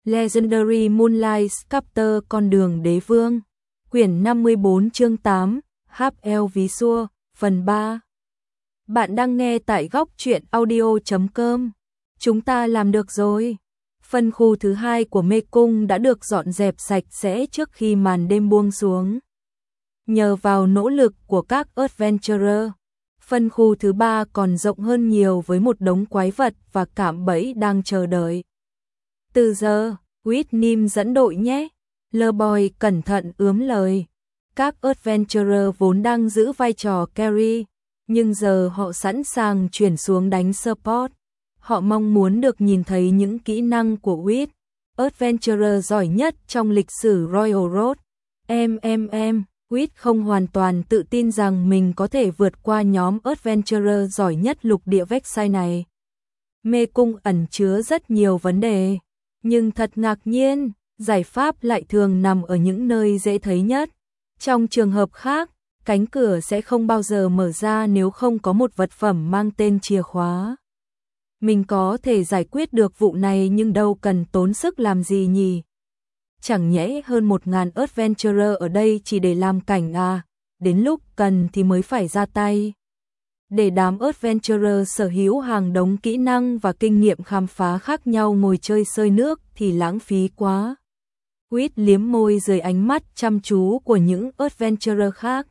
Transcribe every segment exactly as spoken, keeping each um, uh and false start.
Legendary Moonlight Sculptor Con đường đế vương. Quyển năm mươi bốn chương tám, hát eo ví xua, phần ba. Bạn đang nghe tại góc truyện audio chấm com. Chúng ta làm được rồi. Phân khu thứ hai của mê cung đã được dọn dẹp sạch sẽ trước khi màn đêm buông xuống. Nhờ vào nỗ lực của các adventurer, phân khu thứ ba còn rộng hơn nhiều với một đống quái vật và cạm bẫy đang chờ đợi. Từ giờ, Whitnim dẫn đội nhé. Leboy cẩn thận ướm lời. Các adventurer vốn đang giữ vai trò carry, nhưng giờ họ sẵn sàng chuyển xuống đánh support. Họ mong muốn được nhìn thấy những kỹ năng của Whit, adventurer giỏi nhất trong lịch sử Royal Road. Em em em, Whit không hoàn toàn tự tin rằng mình có thể vượt qua nhóm adventurer giỏi nhất lục địa Vexai này. Mê cung ẩn chứa rất nhiều vấn đề, nhưng thật ngạc nhiên, giải pháp lại thường nằm ở những nơi dễ thấy nhất. Trong trường hợp khác, cánh cửa sẽ không bao giờ mở ra nếu không có một vật phẩm mang tên chìa khóa. Mình có thể giải quyết được vụ này nhưng đâu cần tốn sức làm gì nhỉ? Chẳng nhẽ hơn một ngàn adventurer ở đây chỉ để làm cảnh à, đến lúc cần thì mới phải ra tay. Để đám adventurer sở hữu hàng đống kỹ năng và kinh nghiệm khám phá khác nhau ngồi chơi sơi nước thì lãng phí quá. Whit liếm môi dưới ánh mắt chăm chú của những adventurer khác.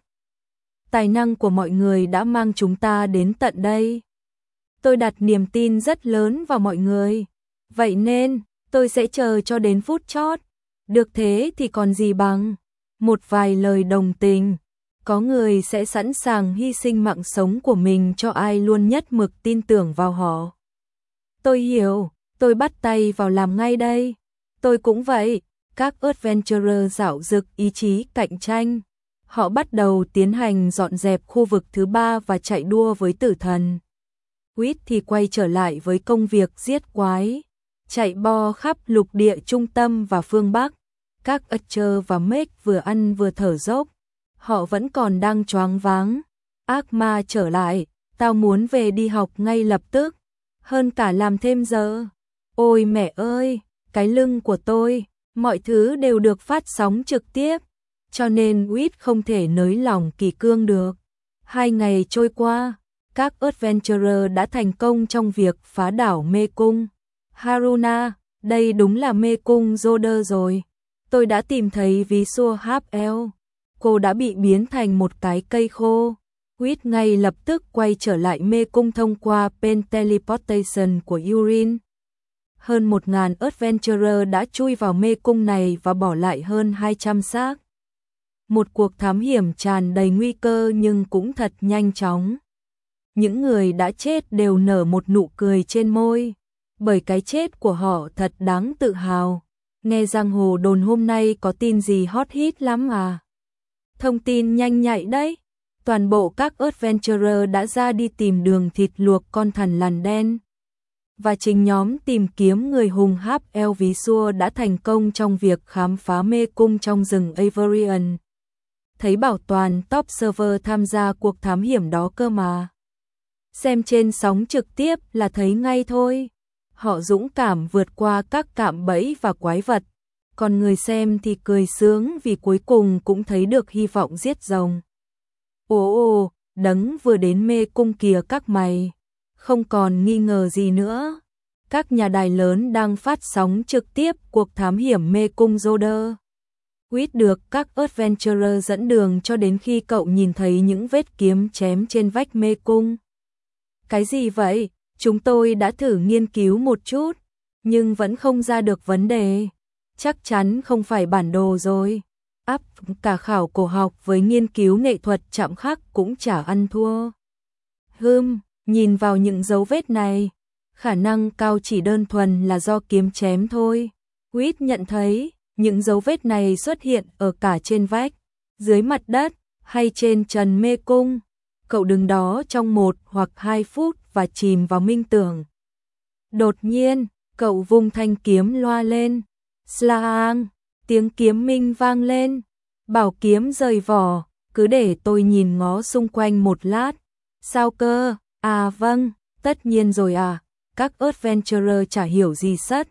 Tài năng của mọi người đã mang chúng ta đến tận đây. Tôi đặt niềm tin rất lớn vào mọi người. Vậy nên, tôi sẽ chờ cho đến phút chót. Được thế thì còn gì bằng một vài lời đồng tình. Có người sẽ sẵn sàng hy sinh mạng sống của mình cho ai luôn nhất mực tin tưởng vào họ. Tôi hiểu, tôi bắt tay vào làm ngay đây. Tôi cũng vậy. Các adventurer dạo dực ý chí cạnh tranh. Họ bắt đầu tiến hành dọn dẹp khu vực thứ ba và chạy đua với tử thần. Whit thì quay trở lại với công việc giết quái, chạy bo khắp lục địa trung tâm và phương Bắc. Các Archer và Meg vừa ăn vừa thở dốc. Họ vẫn còn đang choáng váng. Ác ma trở lại, tao muốn về đi học ngay lập tức, hơn cả làm thêm giờ. Ôi mẹ ơi, cái lưng của tôi, mọi thứ đều được phát sóng trực tiếp, cho nên Whit không thể nới lỏng kỷ cương được. Hai ngày trôi qua, các adventurer đã thành công trong việc phá đảo mê cung. Haruna, đây đúng là mê cung Zoder rồi. Tôi đã tìm thấy ví xua hát eo. Cô đã bị biến thành một cái cây khô. Whit ngay lập tức quay trở lại mê cung thông qua pen teleportation của Urin. Hơn một ngàn adventurer đã chui vào mê cung này và bỏ lại hơn hai trăm xác. Một cuộc thám hiểm tràn đầy nguy cơ nhưng cũng thật nhanh chóng. Những người đã chết đều nở một nụ cười trên môi, bởi cái chết của họ thật đáng tự hào. Nghe giang hồ đồn hôm nay có tin gì hot hit lắm à? Thông tin nhanh nhạy đấy. Toàn bộ các adventurer đã ra đi tìm đường thịt luộc con thằn lằn đen. Và chính nhóm tìm kiếm người hùng hát eo ví xua đã thành công trong việc khám phá mê cung trong rừng Averion. Thấy bảo toàn top server tham gia cuộc thám hiểm đó cơ mà. Xem trên sóng trực tiếp là thấy ngay thôi. Họ dũng cảm vượt qua các cạm bẫy và quái vật. Còn người xem thì cười sướng vì cuối cùng cũng thấy được hy vọng giết rồng. Ồ ồ, đấng vừa đến mê cung kìa các mày. Không còn nghi ngờ gì nữa. Các nhà đài lớn đang phát sóng trực tiếp cuộc thám hiểm mê cung Zoder. Whit được các adventurer dẫn đường cho đến khi cậu nhìn thấy những vết kiếm chém trên vách mê cung. Cái gì vậy? Chúng tôi đã thử nghiên cứu một chút, nhưng vẫn không ra được vấn đề. Chắc chắn không phải bản đồ rồi. Áp cả khảo cổ học với nghiên cứu nghệ thuật chạm khắc cũng chả ăn thua. Hừm, nhìn vào những dấu vết này, khả năng cao chỉ đơn thuần là do kiếm chém thôi. Whit nhận thấy, những dấu vết này xuất hiện ở cả trên vách, dưới mặt đất, hay trên trần mê cung. Cậu đứng đó trong một hoặc hai phút và chìm vào minh tưởng. Đột nhiên, cậu vung thanh kiếm loa lên. Slaang, tiếng kiếm minh vang lên. Bảo kiếm rời vỏ, cứ để tôi nhìn ngó xung quanh một lát. Sao cơ? À vâng, tất nhiên rồi à. Các adventurer chả hiểu gì sất.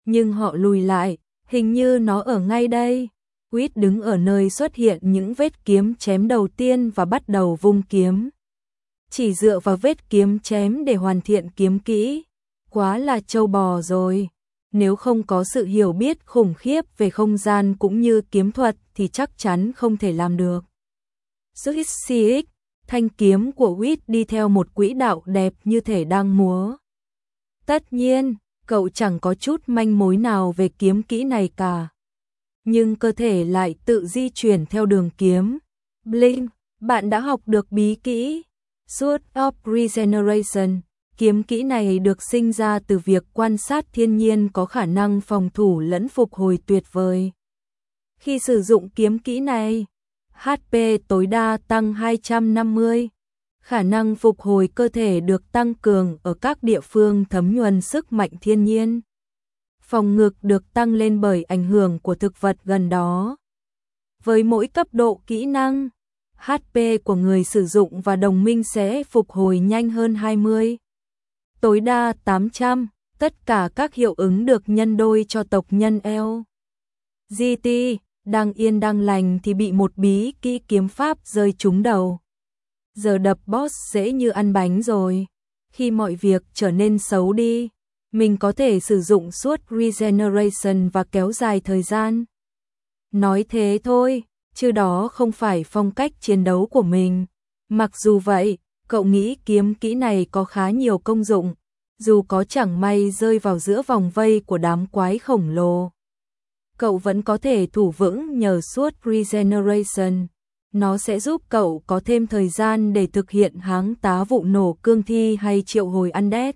Nhưng họ lùi lại, hình như nó ở ngay đây. Quýt đứng ở nơi xuất hiện những vết kiếm chém đầu tiên và bắt đầu vung kiếm. Chỉ dựa vào vết kiếm chém để hoàn thiện kiếm kỹ. Quá là trâu bò rồi. Nếu không có sự hiểu biết khủng khiếp về không gian cũng như kiếm thuật thì chắc chắn không thể làm được. Switch xê ích, thanh kiếm của Quýt đi theo một quỹ đạo đẹp như thể đang múa. Tất nhiên, cậu chẳng có chút manh mối nào về kiếm kỹ này cả. Nhưng cơ thể lại tự di chuyển theo đường kiếm. Blink, bạn đã học được bí kỹ Sword of Regeneration. Kiếm kỹ này được sinh ra từ việc quan sát thiên nhiên có khả năng phòng thủ lẫn phục hồi tuyệt vời. Khi sử dụng kiếm kỹ này, hát pê tối đa tăng hai trăm năm mươi. Khả năng phục hồi cơ thể được tăng cường ở các địa phương thấm nhuần sức mạnh thiên nhiên. Phòng ngự được tăng lên bởi ảnh hưởng của thực vật gần đó. Với mỗi cấp độ kỹ năng, hát pê của người sử dụng và đồng minh sẽ phục hồi nhanh hơn hai mươi. Tối đa tám trăm, tất cả các hiệu ứng được nhân đôi cho tộc nhân eo. giê tê, đang yên đang lành thì bị một bí kỹ kiếm pháp rơi trúng đầu. Giờ đập boss dễ như ăn bánh rồi. Khi mọi việc trở nên xấu đi, mình có thể sử dụng suốt Regeneration và kéo dài thời gian. Nói thế thôi, chứ đó không phải phong cách chiến đấu của mình. Mặc dù vậy, cậu nghĩ kiếm kỹ này có khá nhiều công dụng, dù có chẳng may rơi vào giữa vòng vây của đám quái khổng lồ. Cậu vẫn có thể thủ vững nhờ suốt Regeneration. Nó sẽ giúp cậu có thêm thời gian để thực hiện háng tá vụ nổ cương thi hay triệu hồi undead.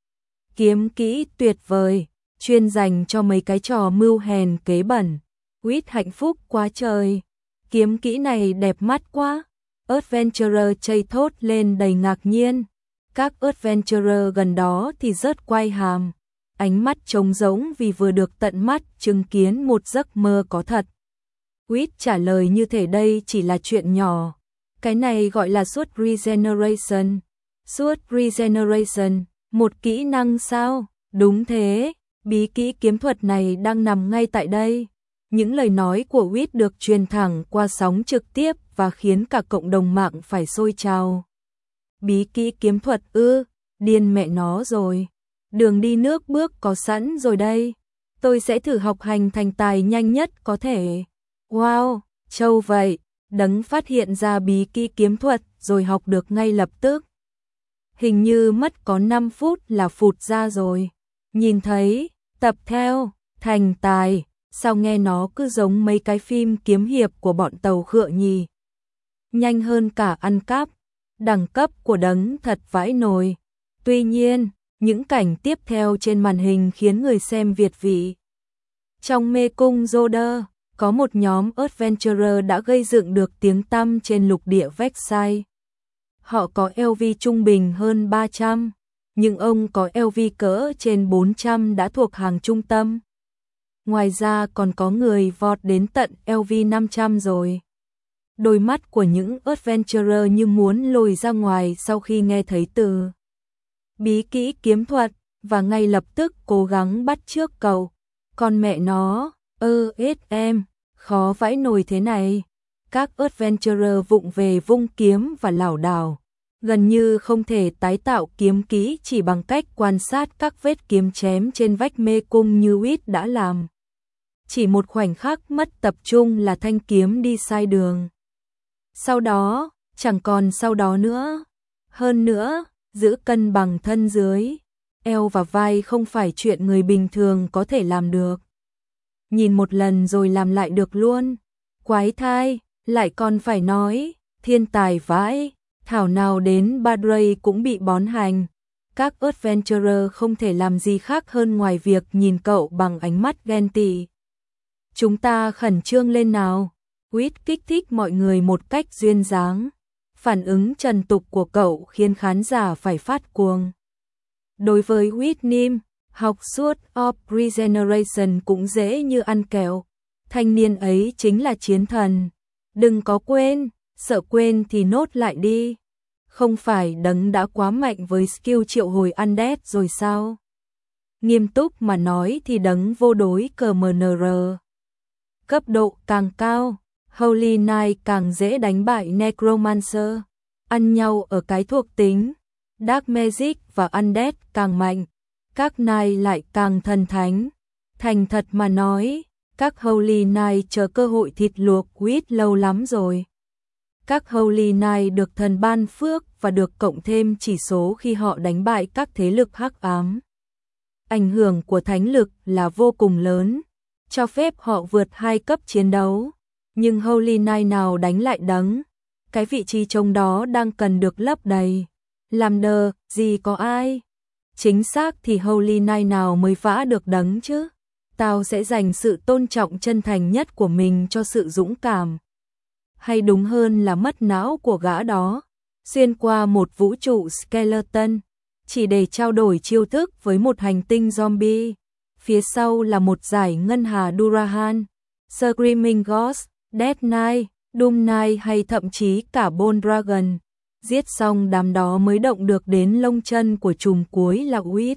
Kiếm kỹ tuyệt vời, chuyên dành cho mấy cái trò mưu hèn kế bẩn. Quýt hạnh phúc quá trời. Kiếm kỹ này đẹp mắt quá. Adventurer chây thốt lên đầy ngạc nhiên. Các Adventurer gần đó thì rớt quai hàm. Ánh mắt trống rỗng vì vừa được tận mắt chứng kiến một giấc mơ có thật. Quýt trả lời như thể đây chỉ là chuyện nhỏ. Cái này gọi là suốt Regeneration. Suốt Regeneration, một kỹ năng sao? Đúng thế, bí kỹ kiếm thuật này đang nằm ngay tại đây. Những lời nói của Quýt được truyền thẳng qua sóng trực tiếp và khiến cả cộng đồng mạng phải sôi trào. Bí kỹ kiếm thuật ư, điên mẹ nó rồi. Đường đi nước bước có sẵn rồi đây. Tôi sẽ thử học hành thành tài nhanh nhất có thể. Wow, trâu vậy, Đấng phát hiện ra bí kỹ kiếm thuật rồi học được ngay lập tức. Hình như mất có năm phút là phụt ra rồi. Nhìn thấy, tập theo, thành tài, sao nghe nó cứ giống mấy cái phim kiếm hiệp của bọn Tàu Khựa nhỉ? Nhanh hơn cả ăn cắp, đẳng cấp của Đấng thật vãi nồi. Tuy nhiên, những cảnh tiếp theo trên màn hình khiến người xem việt vị. Trong mê cung Joder, có một nhóm Adventurer đã gây dựng được tiếng tăm trên lục địa Vexai. Họ có lv trung bình hơn ba trăm, nhưng ông có lv cỡ trên bốn trăm đã thuộc hàng trung tâm. Ngoài ra còn có người vọt đến tận lv năm trăm rồi. Đôi mắt của những Adventurer như muốn lồi ra ngoài sau khi nghe thấy từ bí kỹ kiếm thuật, và ngay lập tức cố gắng bắt chước cậu. Con mẹ nó, ơ ết em, khó vãi nồi thế này. Các Adventurer vụng về vung kiếm và lảo đảo, gần như không thể tái tạo kiếm kỹ chỉ bằng cách quan sát các vết kiếm chém trên vách mê cung như Quýt đã làm. Chỉ một khoảnh khắc mất tập trung là thanh kiếm đi sai đường. Sau đó, chẳng còn sau đó nữa. Hơn nữa, giữ cân bằng thân dưới, eo và vai không phải chuyện người bình thường có thể làm được. Nhìn một lần rồi làm lại được luôn. Quái thai, lại còn phải nói, thiên tài vãi, thảo nào đến Badray cũng bị bón hành. Các Adventurer không thể làm gì khác hơn ngoài việc nhìn cậu bằng ánh mắt ghen tị. Chúng ta khẩn trương lên nào. Quýt kích thích mọi người một cách duyên dáng. Phản ứng trần tục của cậu khiến khán giả phải phát cuồng. Đối với Whitnim, học suốt of Regeneration cũng dễ như ăn kẹo. Thanh niên ấy chính là chiến thần. Đừng có quên, sợ quên thì nốt lại đi. Không phải Đấng đã quá mạnh với skill triệu hồi undead rồi sao? Nghiêm túc mà nói thì đấng vô đối cờ em en rờ. Cấp độ càng cao, Holy Knight càng dễ đánh bại Necromancer. Ăn nhau ở cái thuộc tính, Dark Magic và Undead càng mạnh, các Knight lại càng thần thánh. Thành thật mà nói, các Holy Knight chờ cơ hội thịt luộc quýt lâu lắm rồi. Các Holy Knight được thần ban phước và được cộng thêm chỉ số khi họ đánh bại các thế lực hắc ám. Ảnh hưởng của thánh lực là vô cùng lớn, cho phép họ vượt hai cấp chiến đấu. Nhưng Holy Knight nào đánh lại đấng, cái vị trí trống đó đang cần được lấp đầy. Làm đờ, gì có ai? Chính xác thì Holy Knight nào mới phá được đấng chứ? Tao sẽ dành sự tôn trọng chân thành nhất của mình cho sự dũng cảm. Hay đúng hơn là mất não của gã đó, xuyên qua một vũ trụ skeleton, chỉ để trao đổi chiêu thức với một hành tinh zombie. Phía sau là một giải ngân hà Durahan, Screaming Ghost, Death Knight, Doom Knight hay thậm chí cả Bone Dragon. Giết xong đám đó mới động được đến lông chân của trùm cuối là Wit.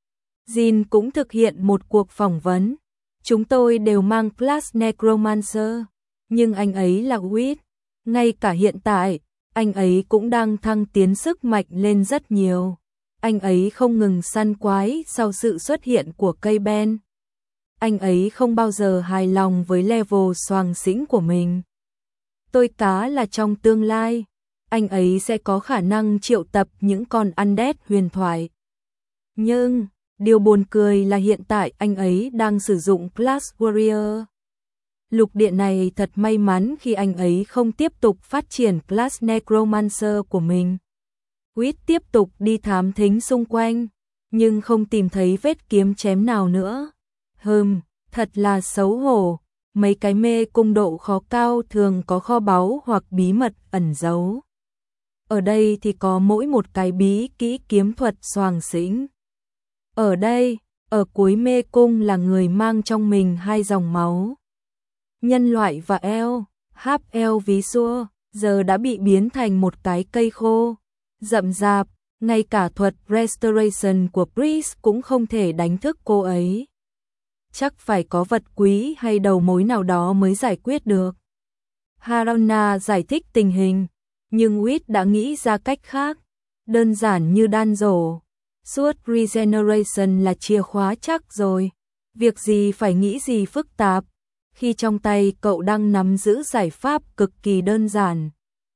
Jin cũng thực hiện một cuộc phỏng vấn. Chúng tôi đều mang class Necromancer, nhưng anh ấy là Wit. Ngay cả hiện tại, anh ấy cũng đang thăng tiến sức mạnh lên rất nhiều. Anh ấy không ngừng săn quái sau sự xuất hiện của cây ben. Anh ấy không bao giờ hài lòng với level xoàng xĩnh của mình. Tôi cá là trong tương lai, anh ấy sẽ có khả năng triệu tập những con undead huyền thoại. Nhưng, điều buồn cười là hiện tại anh ấy đang sử dụng Class Warrior. Lục địa này thật may mắn khi anh ấy không tiếp tục phát triển Class Necromancer của mình. Wit tiếp tục đi thám thính xung quanh, nhưng không tìm thấy vết kiếm chém nào nữa. Hừm, thật là xấu hổ. Mấy cái mê cung độ khó cao thường có kho báu hoặc bí mật ẩn giấu. Ở đây thì có mỗi một cái bí kỹ kiếm thuật xoàng xĩnh. Ở đây, ở cuối mê cung là người mang trong mình hai dòng máu. Nhân loại và eo, háp eo ví xua, giờ đã bị biến thành một cái cây khô. Rậm rạp, ngay cả thuật Restoration của Priest cũng không thể đánh thức cô ấy. Chắc phải có vật quý hay đầu mối nào đó mới giải quyết được. Harona giải thích tình hình, nhưng Wit đã nghĩ ra cách khác, đơn giản như đan rổ. Suốt Regeneration là chìa khóa chắc rồi, việc gì phải nghĩ gì phức tạp, khi trong tay cậu đang nắm giữ giải pháp cực kỳ đơn giản.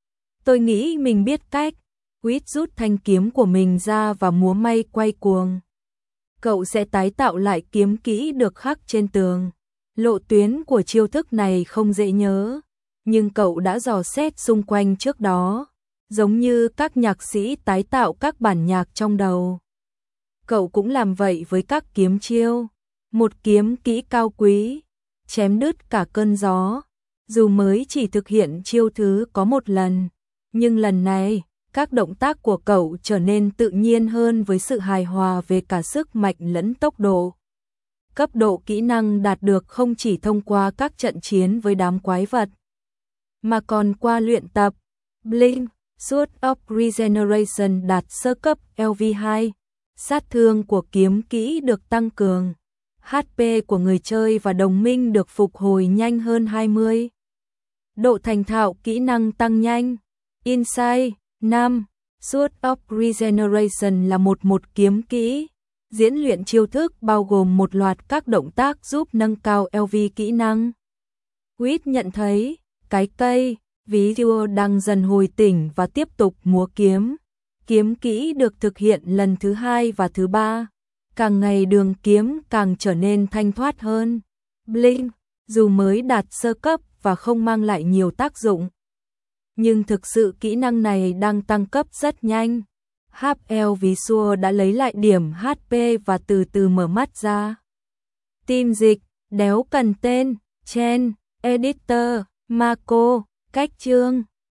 Tôi nghĩ mình biết cách. Wit rút thanh kiếm của mình ra và múa may quay cuồng. Cậu sẽ tái tạo lại kiếm kỹ được khắc trên tường. Lộ tuyến của chiêu thức này không dễ nhớ, nhưng cậu đã dò xét xung quanh trước đó, giống như các nhạc sĩ tái tạo các bản nhạc trong đầu. Cậu cũng làm vậy với các kiếm chiêu. Một kiếm kỹ cao quý, chém đứt cả cơn gió. Dù mới chỉ thực hiện chiêu thứ có một lần, nhưng lần này, các động tác của cậu trở nên tự nhiên hơn với sự hài hòa về cả sức mạnh lẫn tốc độ. Cấp độ kỹ năng đạt được không chỉ thông qua các trận chiến với đám quái vật, mà còn qua luyện tập. Blink, Sword of Regeneration đạt sơ cấp L V hai, sát thương của kiếm kỹ được tăng cường, H P của người chơi và đồng minh được phục hồi nhanh hơn hai mươi. Độ thành thạo kỹ năng tăng nhanh. Insight năm. Sword of Regeneration là một một kiếm kỹ. Diễn luyện chiêu thức bao gồm một loạt các động tác giúp nâng cao L V kỹ năng. Wit nhận thấy, cái cây, ví dụ đang dần hồi tỉnh và tiếp tục múa kiếm. Kiếm kỹ được thực hiện lần thứ hai và thứ ba. Càng ngày đường kiếm càng trở nên thanh thoát hơn. Blink, dù mới đạt sơ cấp và không mang lại nhiều tác dụng, nhưng thực sự kỹ năng này đang tăng cấp rất nhanh. hát lờ ví xua đã lấy lại điểm H P và từ từ mở mắt ra. Team dịch, đéo cần tên, Chen, Editor, Marco, cách chương.